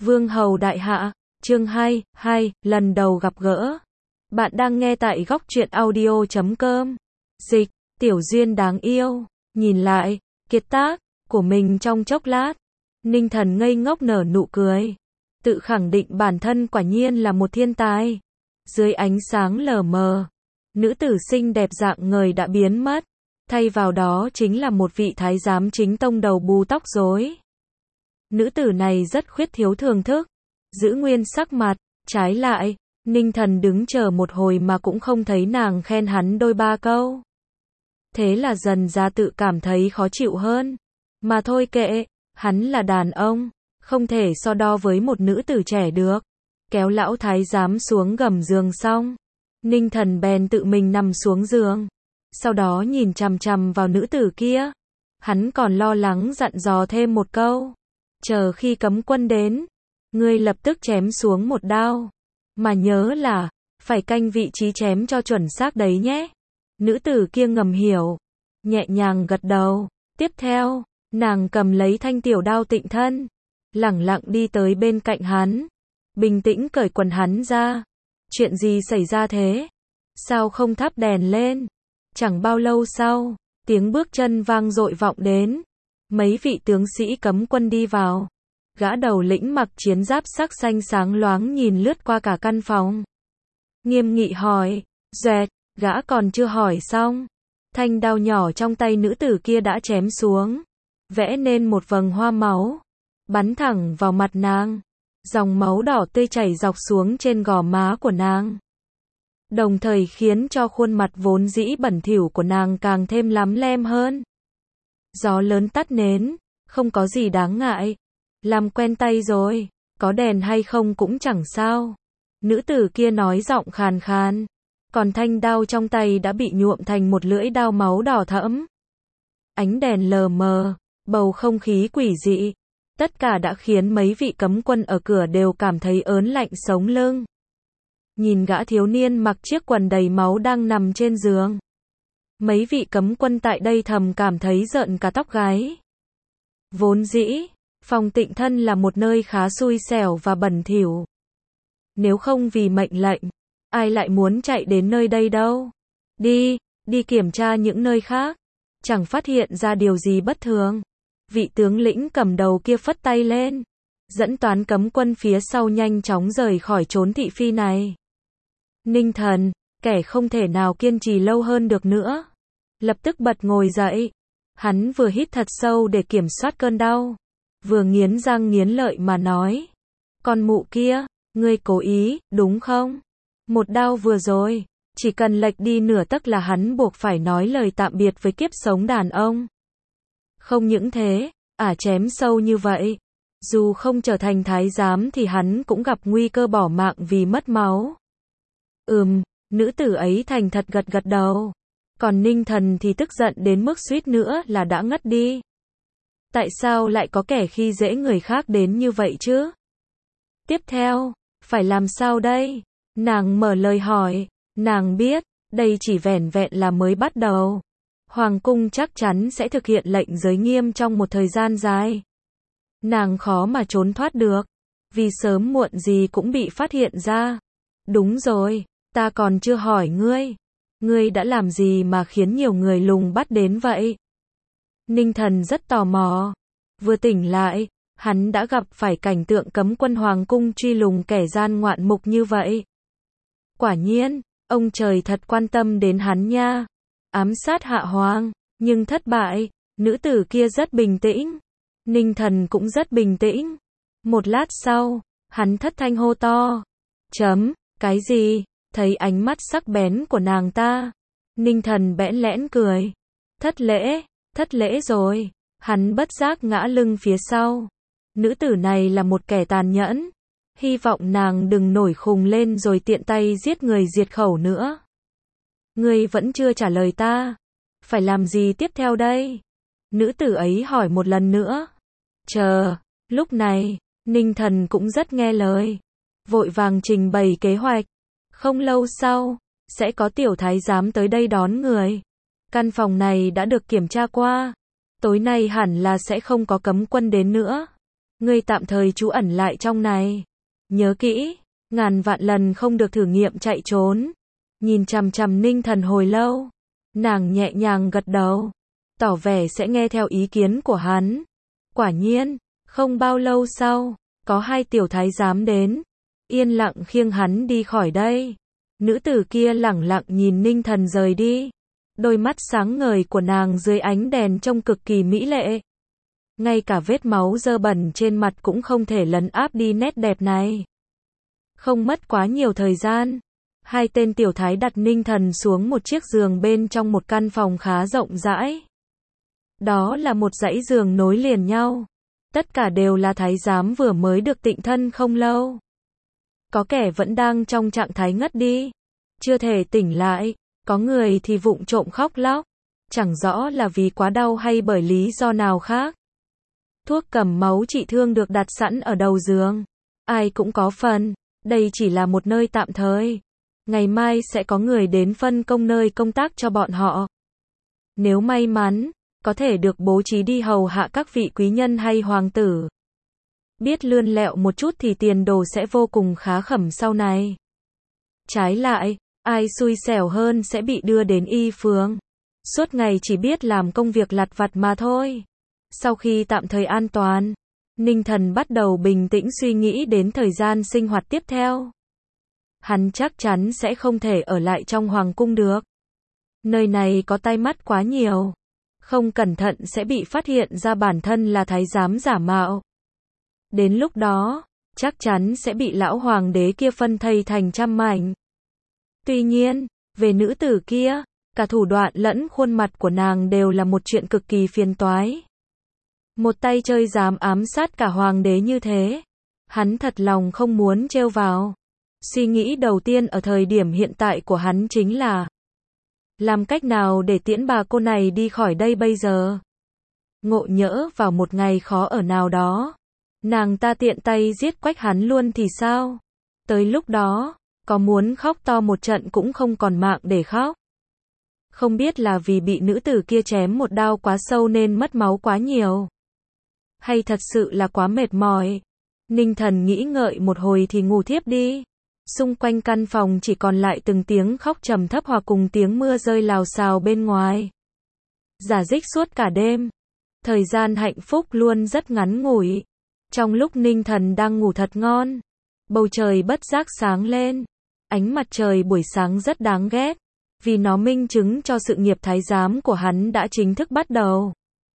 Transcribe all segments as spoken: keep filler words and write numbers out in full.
Vương hầu đại hạ, chương hai, hai, lần đầu gặp gỡ. Bạn đang nghe tại góc truyện audio chấm com. Dịch, Tiểu Duyên đáng yêu, nhìn lại, kiệt tác của mình trong chốc lát. Ninh Thần ngây ngốc nở nụ cười. Tự khẳng định bản thân quả nhiên là một thiên tài. Dưới ánh sáng lờ mờ, nữ tử xinh đẹp dạng người đã biến mất. Thay vào đó chính là một vị thái giám chính tông đầu bù tóc rối. Nữ tử này rất khuyết thiếu thưởng thức, giữ nguyên sắc mặt, trái lại, Ninh Thần đứng chờ một hồi mà cũng không thấy nàng khen hắn đôi ba câu. Thế là dần ra tự cảm thấy khó chịu hơn. Mà thôi kệ, hắn là đàn ông, không thể so đo với một nữ tử trẻ được. Kéo lão thái giám xuống gầm giường xong, Ninh Thần bèn tự mình nằm xuống giường. Sau đó nhìn chằm chằm vào nữ tử kia. Hắn còn lo lắng dặn dò thêm một câu. Chờ khi cấm quân đến, ngươi lập tức chém xuống một đao. Mà nhớ là, phải canh vị trí chém cho chuẩn xác đấy nhé. Nữ tử kia ngầm hiểu, nhẹ nhàng gật đầu. Tiếp theo, nàng cầm lấy thanh tiểu đao tịnh thân, lẳng lặng đi tới bên cạnh hắn. Bình tĩnh cởi quần hắn ra. Chuyện gì xảy ra thế? Sao không thắp đèn lên? Chẳng bao lâu sau, tiếng bước chân vang dội vọng đến. Mấy vị tướng sĩ cấm quân đi vào. Gã đầu lĩnh mặc chiến giáp sắc xanh sáng loáng nhìn lướt qua cả căn phòng. Nghiêm nghị hỏi, "Dẹt", gã còn chưa hỏi xong, thanh đao nhỏ trong tay nữ tử kia đã chém xuống, vẽ nên một vầng hoa máu, bắn thẳng vào mặt nàng. Dòng máu đỏ tươi chảy dọc xuống trên gò má của nàng, đồng thời khiến cho khuôn mặt vốn dĩ bẩn thỉu của nàng càng thêm lắm lem hơn. Gió lớn tắt nến, không có gì đáng ngại. Làm quen tay rồi, có đèn hay không cũng chẳng sao. Nữ tử kia nói giọng khàn khàn, còn thanh đao trong tay đã bị nhuộm thành một lưỡi đao máu đỏ thẫm. Ánh đèn lờ mờ, bầu không khí quỷ dị, tất cả đã khiến mấy vị cấm quân ở cửa đều cảm thấy ớn lạnh sống lưng. Nhìn gã thiếu niên mặc chiếc quần đầy máu đang nằm trên giường, mấy vị cấm quân tại đây thầm cảm thấy rợn cả tóc gáy. Vốn dĩ, phòng tịnh thân là một nơi khá xui xẻo và bẩn thỉu. Nếu không vì mệnh lệnh, ai lại muốn chạy đến nơi đây đâu. Đi, đi kiểm tra những nơi khác. Chẳng phát hiện ra điều gì bất thường. Vị tướng lĩnh cầm đầu kia phất tay lên, dẫn toán cấm quân phía sau nhanh chóng rời khỏi chốn thị phi này. Ninh Thần, kẻ không thể nào kiên trì lâu hơn được nữa, lập tức bật ngồi dậy. Hắn vừa hít thật sâu để kiểm soát cơn đau, vừa nghiến răng nghiến lợi mà nói, "Con mụ kia, ngươi cố ý, đúng không? Một đao vừa rồi, chỉ cần lệch đi nửa tấc là hắn buộc phải nói lời tạm biệt với kiếp sống đàn ông. Không những thế, ả chém sâu như vậy, dù không trở thành thái giám thì hắn cũng gặp nguy cơ bỏ mạng vì mất máu." Ừm, nữ tử ấy thành thật gật gật đầu. Còn Ninh Thần thì tức giận đến mức suýt nữa là đã ngất đi. Tại sao lại có kẻ khi dễ người khác đến như vậy chứ? Tiếp theo, phải làm sao đây? Nàng mở lời hỏi. Nàng biết, đây chỉ vẻn vẹn là mới bắt đầu. Hoàng cung chắc chắn sẽ thực hiện lệnh giới nghiêm trong một thời gian dài. Nàng khó mà trốn thoát được, vì sớm muộn gì cũng bị phát hiện ra. Đúng rồi, ta còn chưa hỏi ngươi. Ngươi đã làm gì mà khiến nhiều người lùng bắt đến vậy? Ninh Thần rất tò mò. Vừa tỉnh lại, hắn đã gặp phải cảnh tượng cấm quân hoàng cung truy lùng kẻ gian ngoạn mục như vậy. Quả nhiên, ông trời thật quan tâm đến hắn nha. Ám sát hạ hoàng, nhưng thất bại. Nữ tử kia rất bình tĩnh. Ninh Thần cũng rất bình tĩnh. Một lát sau, hắn thất thanh hô to. Chấm, cái gì? Thấy ánh mắt sắc bén của nàng ta, Ninh Thần bẽn lẽn cười. Thất lễ, thất lễ rồi. Hắn bất giác ngã lưng phía sau. Nữ tử này là một kẻ tàn nhẫn. Hy vọng nàng đừng nổi khùng lên rồi tiện tay giết người diệt khẩu nữa. Ngươi vẫn chưa trả lời ta. Phải làm gì tiếp theo đây? Nữ tử ấy hỏi một lần nữa. Chờ, lúc này, Ninh Thần cũng rất nghe lời. Vội vàng trình bày kế hoạch. Không lâu sau, sẽ có tiểu thái giám tới đây đón người. Căn phòng này đã được kiểm tra qua. Tối nay hẳn là sẽ không có cấm quân đến nữa. Ngươi tạm thời trú ẩn lại trong này. Nhớ kỹ, ngàn vạn lần không được thử nghiệm chạy trốn. Nhìn chằm chằm Ninh Thần hồi lâu, nàng nhẹ nhàng gật đầu, tỏ vẻ sẽ nghe theo ý kiến của hắn. Quả nhiên, không bao lâu sau, có hai tiểu thái giám đến, yên lặng khiêng hắn đi khỏi đây. Nữ tử kia lẳng lặng nhìn Ninh Thần rời đi, đôi mắt sáng ngời của nàng dưới ánh đèn trông cực kỳ mỹ lệ. Ngay cả vết máu dơ bẩn trên mặt cũng không thể lấn áp đi nét đẹp này. Không mất quá nhiều thời gian, hai tên tiểu thái đặt Ninh Thần xuống một chiếc giường bên trong một căn phòng khá rộng rãi. Đó là một dãy giường nối liền nhau. Tất cả đều là thái giám vừa mới được tịnh thân không lâu. Có kẻ vẫn đang trong trạng thái ngất đi, chưa thể tỉnh lại, có người thì vụng trộm khóc lóc, chẳng rõ là vì quá đau hay bởi lý do nào khác. Thuốc cầm máu trị thương được đặt sẵn ở đầu giường. Ai cũng có phần, đây chỉ là một nơi tạm thời. Ngày mai sẽ có người đến phân công nơi công tác cho bọn họ. Nếu may mắn, có thể được bố trí đi hầu hạ các vị quý nhân hay hoàng tử. Biết lươn lẹo một chút thì tiền đồ sẽ vô cùng khá khẩm sau này. Trái lại, ai xui xẻo hơn sẽ bị đưa đến y phường. Suốt ngày chỉ biết làm công việc lặt vặt mà thôi. Sau khi tạm thời an toàn, Ninh Thần bắt đầu bình tĩnh suy nghĩ đến thời gian sinh hoạt tiếp theo. Hắn chắc chắn sẽ không thể ở lại trong hoàng cung được. Nơi này có tai mắt quá nhiều. Không cẩn thận sẽ bị phát hiện ra bản thân là thái giám giả mạo. Đến lúc đó, chắc chắn sẽ bị lão hoàng đế kia phân thây thành trăm mảnh. Tuy nhiên, về nữ tử kia, cả thủ đoạn lẫn khuôn mặt của nàng đều là một chuyện cực kỳ phiền toái. Một tay chơi dám ám sát cả hoàng đế như thế, hắn thật lòng không muốn trêu vào. Suy nghĩ đầu tiên ở thời điểm hiện tại của hắn chính là làm cách nào để tiễn bà cô này đi khỏi đây bây giờ. Ngộ nhỡ vào một ngày khó ở nào đó, nàng ta tiện tay giết quách hắn luôn thì sao? Tới lúc đó, có muốn khóc to một trận cũng không còn mạng để khóc. Không biết là vì bị nữ tử kia chém một đao quá sâu nên mất máu quá nhiều, hay thật sự là quá mệt mỏi. Ninh Thần nghĩ ngợi một hồi thì ngủ thiếp đi. Xung quanh căn phòng chỉ còn lại từng tiếng khóc trầm thấp hòa cùng tiếng mưa rơi lào xào bên ngoài. Rả rích suốt cả đêm. Thời gian hạnh phúc luôn rất ngắn ngủi. Trong lúc Ninh Thần đang ngủ thật ngon, bầu trời bất giác sáng lên. Ánh mặt trời buổi sáng rất đáng ghét, vì nó minh chứng cho sự nghiệp thái giám của hắn đã chính thức bắt đầu.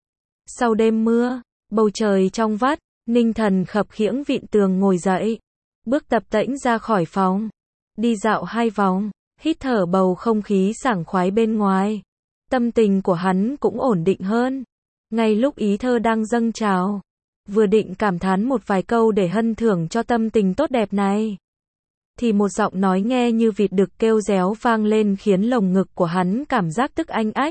Sau đêm mưa, bầu trời trong vắt, Ninh Thần khập khiễng vịn tường ngồi dậy, bước tập tễnh ra khỏi phòng, đi dạo hai vòng, hít thở bầu không khí sảng khoái bên ngoài. Tâm tình của hắn cũng ổn định hơn. Ngay lúc ý thơ đang dâng trào, vừa định cảm thán một vài câu để hân thưởng cho tâm tình tốt đẹp này, thì một giọng nói nghe như vịt đực kêu réo vang lên khiến lồng ngực của hắn cảm giác tức anh ách.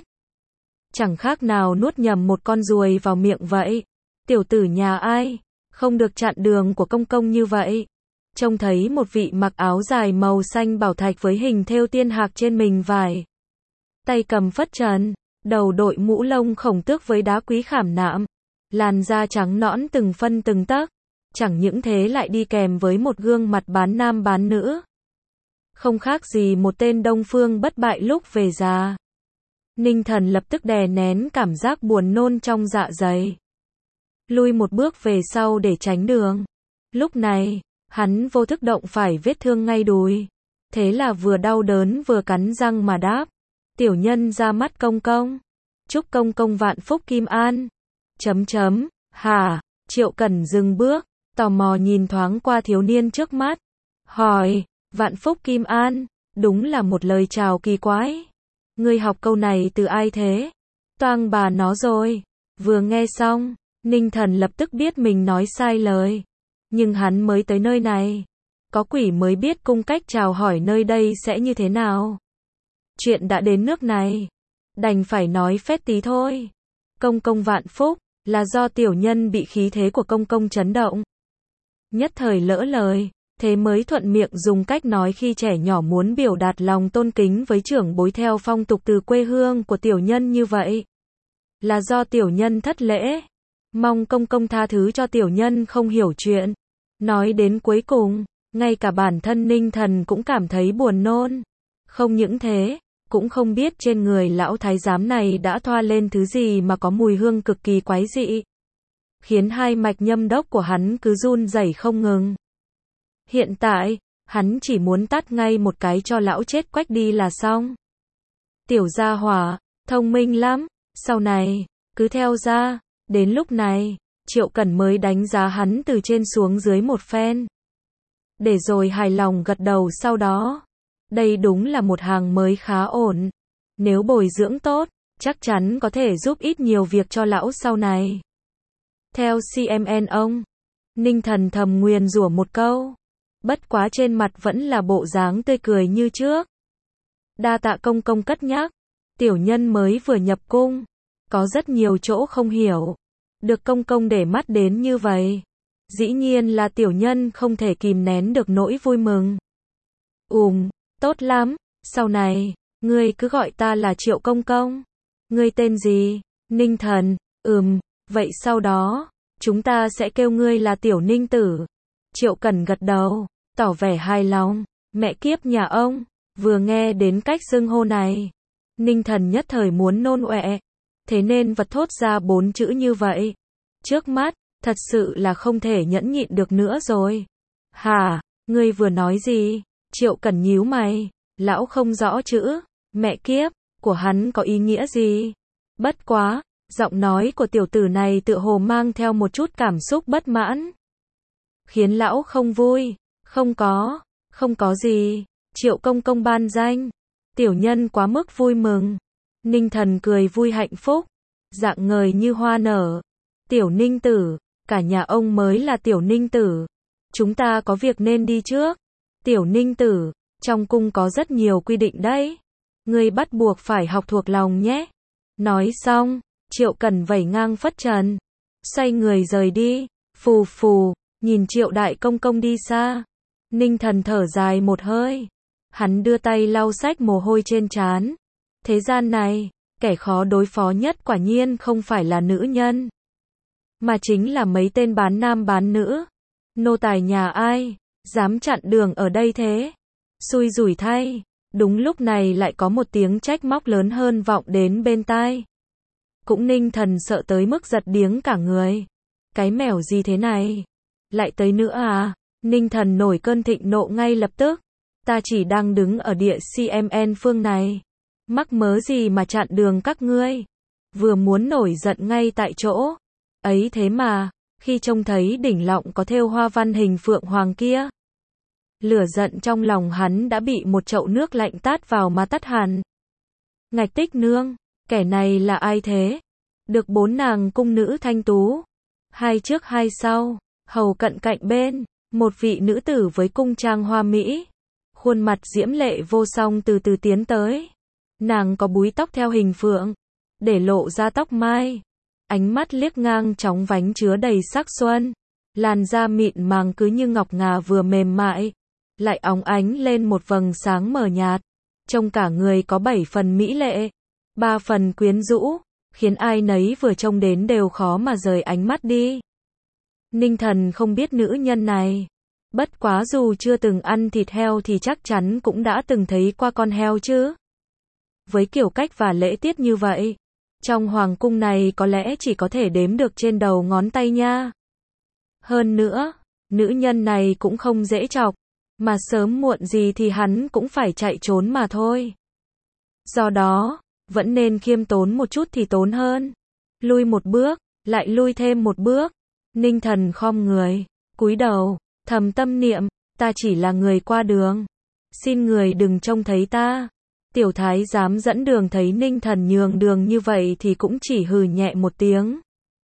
Chẳng khác nào nuốt nhầm một con ruồi vào miệng vậy. Tiểu tử nhà ai, không được chặn đường của công công như vậy. Trông thấy một vị mặc áo dài màu xanh bảo thạch với hình thêu tiên hạc trên mình vải. Tay cầm phất trần, đầu đội mũ lông khổng tước với đá quý khảm nạm. Làn da trắng nõn từng phân từng tấc. Chẳng những thế lại đi kèm với một gương mặt bán nam bán nữ. Không khác gì một tên đông phương bất bại lúc về già. Ninh Thần lập tức đè nén cảm giác buồn nôn trong dạ dày, lui một bước về sau để tránh đường. Lúc này, hắn vô thức động phải vết thương ngay đùi. Thế là vừa đau đớn vừa cắn răng mà đáp. Tiểu nhân ra mắt công công. Chúc công công vạn phúc kim an. Chấm chấm, hả? Triệu Cẩn dừng bước, tò mò nhìn thoáng qua thiếu niên trước mắt. Hỏi, vạn phúc kim an, đúng là một lời chào kỳ quái. Ngươi học câu này từ ai thế? Toang bà nó rồi. Vừa nghe xong, Ninh Thần lập tức biết mình nói sai lời. Nhưng hắn mới tới nơi này, có quỷ mới biết cung cách chào hỏi nơi đây sẽ như thế nào. Chuyện đã đến nước này, đành phải nói phét tí thôi. Công công vạn phúc, là do tiểu nhân bị khí thế của công công chấn động. Nhất thời lỡ lời, thế mới thuận miệng dùng cách nói khi trẻ nhỏ muốn biểu đạt lòng tôn kính với trưởng bối theo phong tục từ quê hương của tiểu nhân như vậy. Là do tiểu nhân thất lễ. Mong công công tha thứ cho tiểu nhân không hiểu chuyện. Nói đến cuối cùng, ngay cả bản thân Ninh Thần cũng cảm thấy buồn nôn. Không những thế, cũng không biết trên người lão thái giám này đã thoa lên thứ gì mà có mùi hương cực kỳ quái dị, khiến hai mạch nhâm đốc của hắn cứ run rẩy không ngừng. Hiện tại, hắn chỉ muốn tát ngay một cái cho lão chết quách đi là xong. Tiểu gia hỏa, thông minh lắm, sau này, cứ theo ra. Đến lúc này, Triệu Cẩn mới đánh giá hắn từ trên xuống dưới một phen. Để rồi hài lòng gật đầu sau đó. Đây đúng là một hàng mới khá ổn. Nếu bồi dưỡng tốt, chắc chắn có thể giúp ít nhiều việc cho lão sau này. Theo xê em en ông, Ninh Thần thầm nguyền rủa một câu. Bất quá trên mặt vẫn là bộ dáng tươi cười như trước. Đa tạ công công cất nhắc. Tiểu nhân mới vừa nhập cung. Có rất nhiều chỗ không hiểu. Được công công để mắt đến như vậy. Dĩ nhiên là tiểu nhân không thể kìm nén được nỗi vui mừng. Ùm, tốt lắm. Sau này, ngươi cứ gọi ta là Triệu công công. Ngươi tên gì? Ninh Thần. Ừm, vậy sau đó, chúng ta sẽ kêu ngươi là Tiểu Ninh Tử. Triệu Cẩn gật đầu, tỏ vẻ hài lòng. Mẹ kiếp nhà ông, vừa nghe đến cách xưng hô này, Ninh Thần nhất thời muốn nôn ọe. Thế nên vật thốt ra bốn chữ như vậy. Trước mắt, thật sự là không thể nhẫn nhịn được nữa rồi. Hả, ngươi vừa nói gì? Triệu Cẩn nhíu mày, lão không rõ chữ mẹ kiếp của hắn có ý nghĩa gì. Bất quá, giọng nói của tiểu tử này tựa hồ mang theo một chút cảm xúc bất mãn, khiến lão không vui. Không có, không có gì. Triệu công công ban danh, tiểu nhân quá mức vui mừng. Ninh Thần cười vui hạnh phúc, dạng ngời như hoa nở. Tiểu Ninh Tử, cả nhà ông mới là Tiểu Ninh Tử. Chúng ta có việc nên đi trước. Tiểu Ninh Tử, trong cung có rất nhiều quy định đấy. Ngươi bắt buộc phải học thuộc lòng nhé. Nói xong, Triệu Cẩn vẩy ngang phất trần, xoay người rời đi. Phù phù, nhìn Triệu đại công công đi xa, Ninh Thần thở dài một hơi. Hắn đưa tay lau sạch mồ hôi trên trán. Thế gian này, kẻ khó đối phó nhất quả nhiên không phải là nữ nhân, mà chính là mấy tên bán nam bán nữ. Nô tài nhà ai dám chặn đường ở đây thế? Xui rủi thay, đúng lúc này lại có một tiếng trách móc lớn hơn vọng đến bên tai. Cũng Ninh Thần sợ tới mức giật điếng cả người. Cái mẻo gì thế này? Lại tới nữa à? Ninh Thần nổi cơn thịnh nộ ngay lập tức. Ta chỉ đang đứng ở địa xê em en phương này. Mắc mớ gì mà chặn đường các ngươi? Vừa muốn nổi giận ngay tại chỗ. Ấy thế mà, khi trông thấy đỉnh lọng có thêu hoa văn hình phượng hoàng kia, lửa giận trong lòng hắn đã bị một chậu nước lạnh tát vào mà tắt hẳn. Ngạch Tích Nương, kẻ này là ai thế? Được bốn nàng cung nữ thanh tú, hai trước hai sau, hầu cận cạnh bên, một vị nữ tử với cung trang hoa mỹ, khuôn mặt diễm lệ vô song từ từ tiến tới. Nàng có búi tóc theo hình phượng, để lộ ra tóc mai, ánh mắt liếc ngang chóng vánh chứa đầy sắc xuân, làn da mịn màng cứ như ngọc ngà vừa mềm mại, lại óng ánh lên một vầng sáng mờ nhạt, trông cả người có bảy phần mỹ lệ, ba phần quyến rũ, khiến ai nấy vừa trông đến đều khó mà rời ánh mắt đi. Ninh Thần không biết nữ nhân này, bất quá dù chưa từng ăn thịt heo thì chắc chắn cũng đã từng thấy qua con heo chứ. Với kiểu cách và lễ tiết như vậy, trong hoàng cung này có lẽ chỉ có thể đếm được trên đầu ngón tay nha. Hơn nữa, nữ nhân này cũng không dễ chọc, mà sớm muộn gì thì hắn cũng phải chạy trốn mà thôi. Do đó, vẫn nên khiêm tốn một chút thì tốn hơn. Lui một bước, lại lui thêm một bước. Ninh Thần khom người, cúi đầu, thầm tâm niệm, ta chỉ là người qua đường. Xin người đừng trông thấy ta. Tiểu thái giám dẫn đường thấy Ninh Thần nhường đường như vậy thì cũng chỉ hừ nhẹ một tiếng,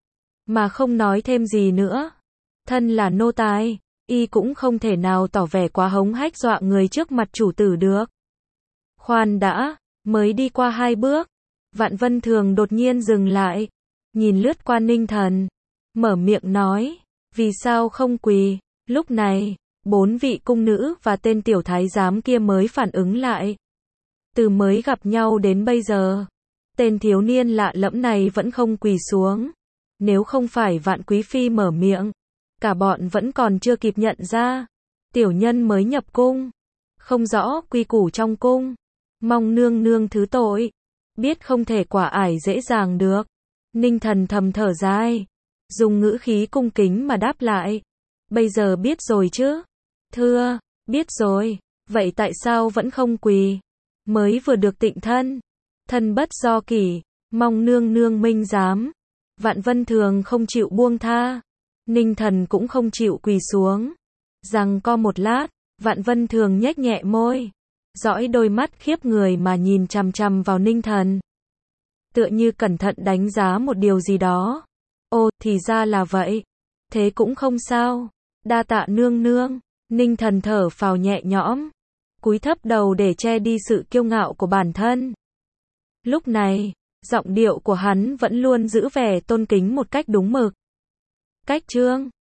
mà không nói thêm gì nữa. Thân là nô tài, y cũng không thể nào tỏ vẻ quá hống hách dọa người trước mặt chủ tử được. Khoan đã, mới đi qua hai bước, Vạn Vân Thường đột nhiên dừng lại, nhìn lướt qua Ninh Thần, mở miệng nói, vì sao không quỳ? Lúc này, bốn vị cung nữ và tên tiểu thái giám kia mới phản ứng lại. Từ mới gặp nhau đến bây giờ, tên thiếu niên lạ lẫm này vẫn không quỳ xuống. Nếu không phải Vạn Quý Phi mở miệng, cả bọn vẫn còn chưa kịp nhận ra. Tiểu nhân mới nhập cung, không rõ quy củ trong cung, mong nương nương thứ tội. Biết không thể quả ải dễ dàng được. Ninh Thần thầm thở dài, dùng ngữ khí cung kính mà đáp lại. Bây giờ biết rồi chứ? Thưa, biết rồi. Vậy tại sao vẫn không quỳ? Mới vừa được tịnh thân, thân bất do kỷ, mong nương nương minh giám. Vạn Vân Thường không chịu buông tha, Ninh Thần cũng không chịu quỳ xuống. Giằng co một lát, Vạn Vân Thường nhếch nhẹ môi, dõi đôi mắt khiếp người mà nhìn chằm chằm vào Ninh Thần. Tựa như cẩn thận đánh giá một điều gì đó. Ồ, thì ra là vậy. Thế cũng không sao. Đa tạ nương nương. Ninh Thần thở phào nhẹ nhõm, cúi thấp đầu để che đi sự kiêu ngạo của bản thân. Lúc này, giọng điệu của hắn vẫn luôn giữ vẻ tôn kính một cách đúng mực. Cách chương